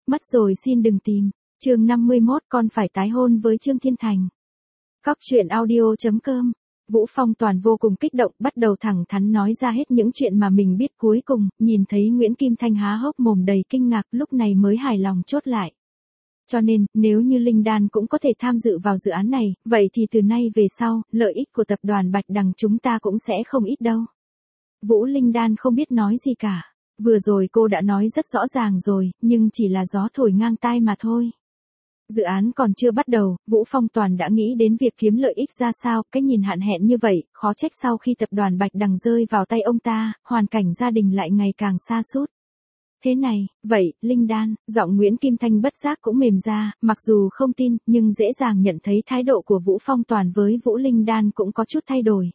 mất rồi xin đừng tìm. Chương 51 con phải tái hôn với Trương Thiên Thành. Cóc truyện audio.com. Vũ Phong Toàn vô cùng kích động, bắt đầu thẳng thắn nói ra hết những chuyện mà mình biết, cuối cùng, nhìn thấy Nguyễn Kim Thanh há hốc mồm đầy kinh ngạc, lúc này mới hài lòng chốt lại. Cho nên, nếu như Linh Đan cũng có thể tham dự vào dự án này, vậy thì từ nay về sau, lợi ích của tập đoàn Bạch Đằng chúng ta cũng sẽ không ít đâu. Vũ Linh Đan không biết nói gì cả. Vừa rồi cô đã nói rất rõ ràng rồi, nhưng chỉ là gió thổi ngang tai mà thôi. Dự án còn chưa bắt đầu, Vũ Phong Toàn đã nghĩ đến việc kiếm lợi ích ra sao, cái nhìn hạn hẹn như vậy, khó trách sau khi tập đoàn Bạch Đằng rơi vào tay ông ta, hoàn cảnh gia đình lại ngày càng sa sút. Thế này, vậy, Linh Đan, giọng Nguyễn Kim Thanh bất giác cũng mềm ra, mặc dù không tin, nhưng dễ dàng nhận thấy thái độ của Vũ Phong Toàn với Vũ Linh Đan cũng có chút thay đổi.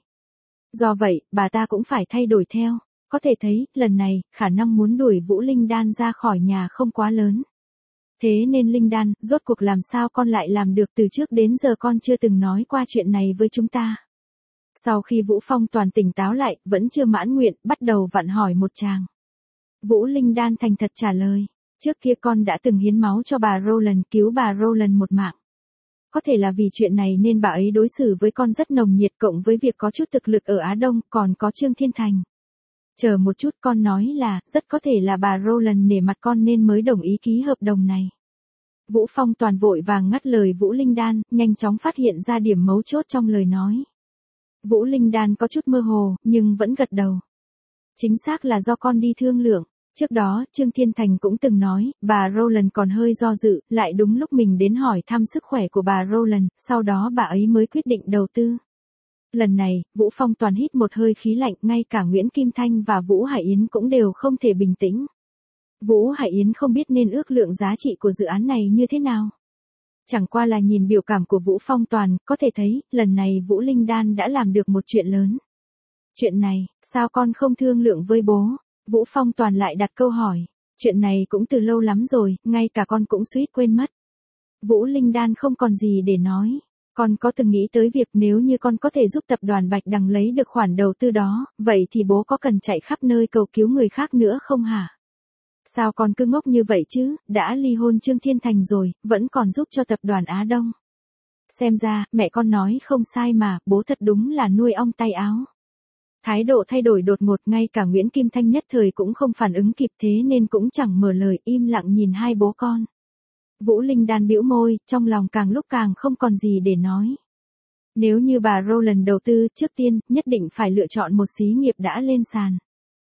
Do vậy, bà ta cũng phải thay đổi theo. Có thể thấy, lần này, khả năng muốn đuổi Vũ Linh Đan ra khỏi nhà không quá lớn. Thế nên Linh Đan, rốt cuộc làm sao con lại làm được, từ trước đến giờ con chưa từng nói qua chuyện này với chúng ta. Sau khi Vũ Phong Toàn tỉnh táo lại, vẫn chưa mãn nguyện, bắt đầu vặn hỏi một tràng. Vũ Linh Đan thành thật trả lời, trước kia con đã từng hiến máu cho bà Roland, cứu bà Roland một mạng. Có thể là vì chuyện này nên bà ấy đối xử với con rất nồng nhiệt, cộng với việc có chút thực lực ở Á Đông, còn có Trương Thiên Thành. Chờ một chút, con nói là, rất có thể là bà Roland nể mặt con nên mới đồng ý ký hợp đồng này. Vũ Phong Toàn vội vàng ngắt lời Vũ Linh Đan, nhanh chóng phát hiện ra điểm mấu chốt trong lời nói. Vũ Linh Đan có chút mơ hồ, nhưng vẫn gật đầu. Chính xác là do con đi thương lượng. Trước đó, Trương Thiên Thành cũng từng nói, bà Roland còn hơi do dự, lại đúng lúc mình đến hỏi thăm sức khỏe của bà Roland, sau đó bà ấy mới quyết định đầu tư. Lần này, Vũ Phong Toàn hít một hơi khí lạnh, ngay cả Nguyễn Kim Thanh và Vũ Hải Yến cũng đều không thể bình tĩnh. Vũ Hải Yến không biết nên ước lượng giá trị của dự án này như thế nào. Chẳng qua là nhìn biểu cảm của Vũ Phong Toàn, có thể thấy, lần này Vũ Linh Đan đã làm được một chuyện lớn. Chuyện này, sao con không thương lượng với bố? Vũ Phong Toàn lại đặt câu hỏi. Chuyện này cũng từ lâu lắm rồi, ngay cả con cũng suýt quên mất. Vũ Linh Đan không còn gì để nói. Con có từng nghĩ tới việc nếu như con có thể giúp tập đoàn Bạch Đằng lấy được khoản đầu tư đó, vậy thì bố có cần chạy khắp nơi cầu cứu người khác nữa không hả? Sao con cứ ngốc như vậy chứ, đã ly hôn Trương Thiên Thành rồi, vẫn còn giúp cho tập đoàn Á Đông. Xem ra, mẹ con nói không sai mà, bố thật đúng là nuôi ong tay áo. Thái độ thay đổi đột ngột, ngay cả Nguyễn Kim Thanh nhất thời cũng không phản ứng kịp, thế nên cũng chẳng mở lời, im lặng nhìn hai bố con. Vũ Linh Đan bĩu môi, trong lòng càng lúc càng không còn gì để nói. Nếu như bà Roland đầu tư, trước tiên, nhất định phải lựa chọn một xí nghiệp đã lên sàn.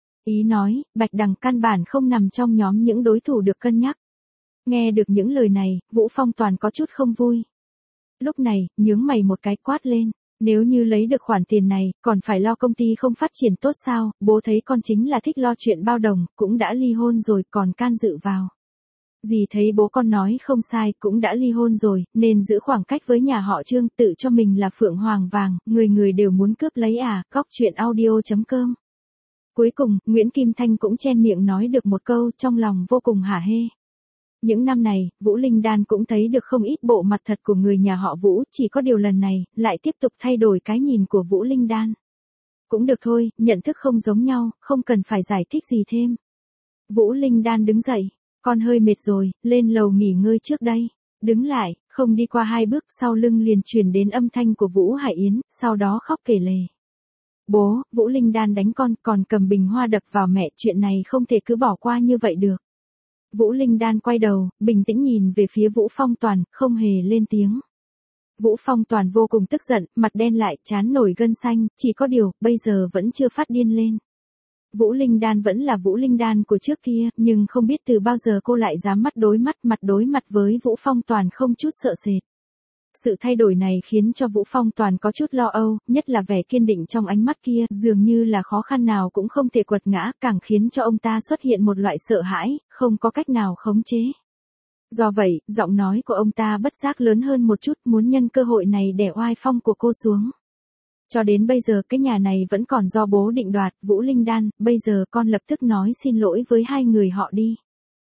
Ý nói, Bạch Đằng căn bản không nằm trong nhóm những đối thủ được cân nhắc. Nghe được những lời này, Vũ Phong Toàn có chút không vui. Lúc này, nhướng mày một cái, quát lên. Nếu như lấy được khoản tiền này, còn phải lo công ty không phát triển tốt sao, bố thấy con chính là thích lo chuyện bao đồng, cũng đã ly hôn rồi, còn can dự vào. Dì thấy bố con nói không sai, cũng đã ly hôn rồi, nên giữ khoảng cách với nhà họ Trương, tự cho mình là phượng hoàng vàng, người người đều muốn cướp lấy à, cóc truyện audio.com. Cuối cùng, Nguyễn Kim Thanh cũng chen miệng nói được một câu, trong lòng vô cùng hả hê. Những năm này, Vũ Linh Đan cũng thấy được không ít bộ mặt thật của người nhà họ Vũ, chỉ có điều lần này, lại tiếp tục thay đổi cái nhìn của Vũ Linh Đan. Cũng được thôi, nhận thức không giống nhau, không cần phải giải thích gì thêm. Vũ Linh Đan đứng dậy, con hơi mệt rồi, lên lầu nghỉ ngơi trước đây. Đứng lại, không đi qua hai bước, sau lưng liền truyền đến âm thanh của Vũ Hải Yến, sau đó khóc kể lể. Bố, Vũ Linh Đan đánh con, còn cầm bình hoa đập vào mẹ, chuyện này không thể cứ bỏ qua như vậy được. Vũ Linh Đan quay đầu, bình tĩnh nhìn về phía Vũ Phong Toàn, không hề lên tiếng. Vũ Phong Toàn vô cùng tức giận, mặt đen lại, trán nổi gân xanh, chỉ có điều, bây giờ vẫn chưa phát điên lên. Vũ Linh Đan vẫn là Vũ Linh Đan của trước kia, nhưng không biết từ bao giờ cô lại dám mặt đối mặt với Vũ Phong Toàn không chút sợ sệt. Sự thay đổi này khiến cho Vũ Phong Toàn có chút lo âu, nhất là vẻ kiên định trong ánh mắt kia, dường như là khó khăn nào cũng không thể quật ngã, càng khiến cho ông ta xuất hiện một loại sợ hãi, không có cách nào khống chế. Do vậy, giọng nói của ông ta bất giác lớn hơn một chút, muốn nhân cơ hội này để oai phong của cô xuống. Cho đến bây giờ cái nhà này vẫn còn do bố định đoạt, Vũ Linh Đan, bây giờ con lập tức nói xin lỗi với hai người họ đi.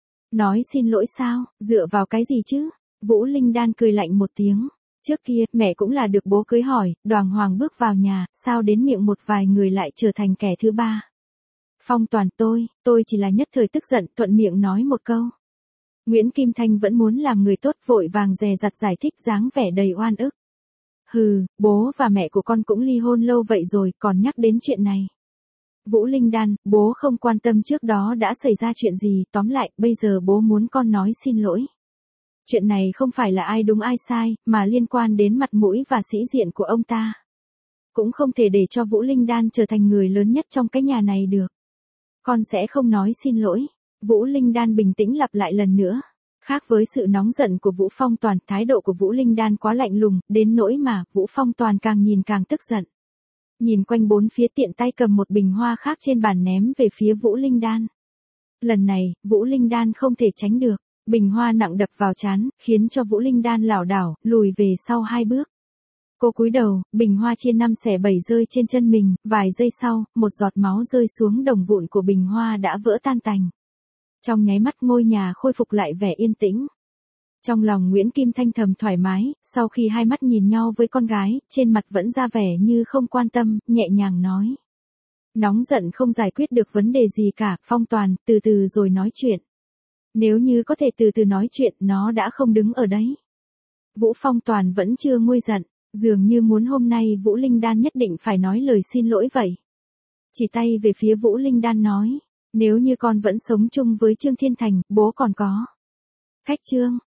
Nói xin lỗi sao, dựa vào cái gì chứ? Vũ Linh Đan cười lạnh một tiếng. Trước kia, mẹ cũng là được bố cưới hỏi, đoàng hoàng bước vào nhà, sao đến miệng một vài người lại trở thành kẻ thứ ba. Phong Toàn tôi chỉ là nhất thời tức giận, thuận miệng nói một câu. Nguyễn Kim Thanh vẫn muốn làm người tốt, vội vàng dè dặt giải thích dáng vẻ đầy oan ức. Hừ, bố và mẹ của con cũng ly hôn lâu vậy rồi, còn nhắc đến chuyện này. Vũ Linh Đan, bố không quan tâm trước đó đã xảy ra chuyện gì, tóm lại, bây giờ bố muốn con nói xin lỗi. Chuyện này không phải là ai đúng ai sai, mà liên quan đến mặt mũi và sĩ diện của ông ta. Cũng không thể để cho Vũ Linh Đan trở thành người lớn nhất trong cái nhà này được. Con sẽ không nói xin lỗi. Vũ Linh Đan bình tĩnh lặp lại lần nữa. Khác với sự nóng giận của Vũ Phong Toàn, thái độ của Vũ Linh Đan quá lạnh lùng, đến nỗi mà Vũ Phong Toàn càng nhìn càng tức giận. Nhìn quanh bốn phía, tiện tay cầm một bình hoa khác trên bàn ném về phía Vũ Linh Đan. Lần này, Vũ Linh Đan không thể tránh được. Bình hoa nặng đập vào trán, khiến cho Vũ Linh Đan lảo đảo, lùi về sau 2 bước. Cô cúi đầu, bình hoa chia 5 xẻ 7 rơi trên chân mình, vài giây sau, một giọt máu rơi xuống đồng vụn của bình hoa đã vỡ tan tành. Trong nháy mắt ngôi nhà khôi phục lại vẻ yên tĩnh. Trong lòng Nguyễn Kim Thanh thầm thoải mái, sau khi hai mắt nhìn nhau với con gái, trên mặt vẫn ra vẻ như không quan tâm, nhẹ nhàng nói. Nóng giận không giải quyết được vấn đề gì cả, Phong Toàn, từ từ rồi nói chuyện. Nếu như có thể từ từ nói chuyện, nó đã không đứng ở đấy. Vũ Phong Toàn vẫn chưa nguôi giận, dường như muốn hôm nay Vũ Linh Đan nhất định phải nói lời xin lỗi vậy. Chỉ tay về phía Vũ Linh Đan nói, nếu như con vẫn sống chung với Trương Thiên Thành, bố còn có cách Trương.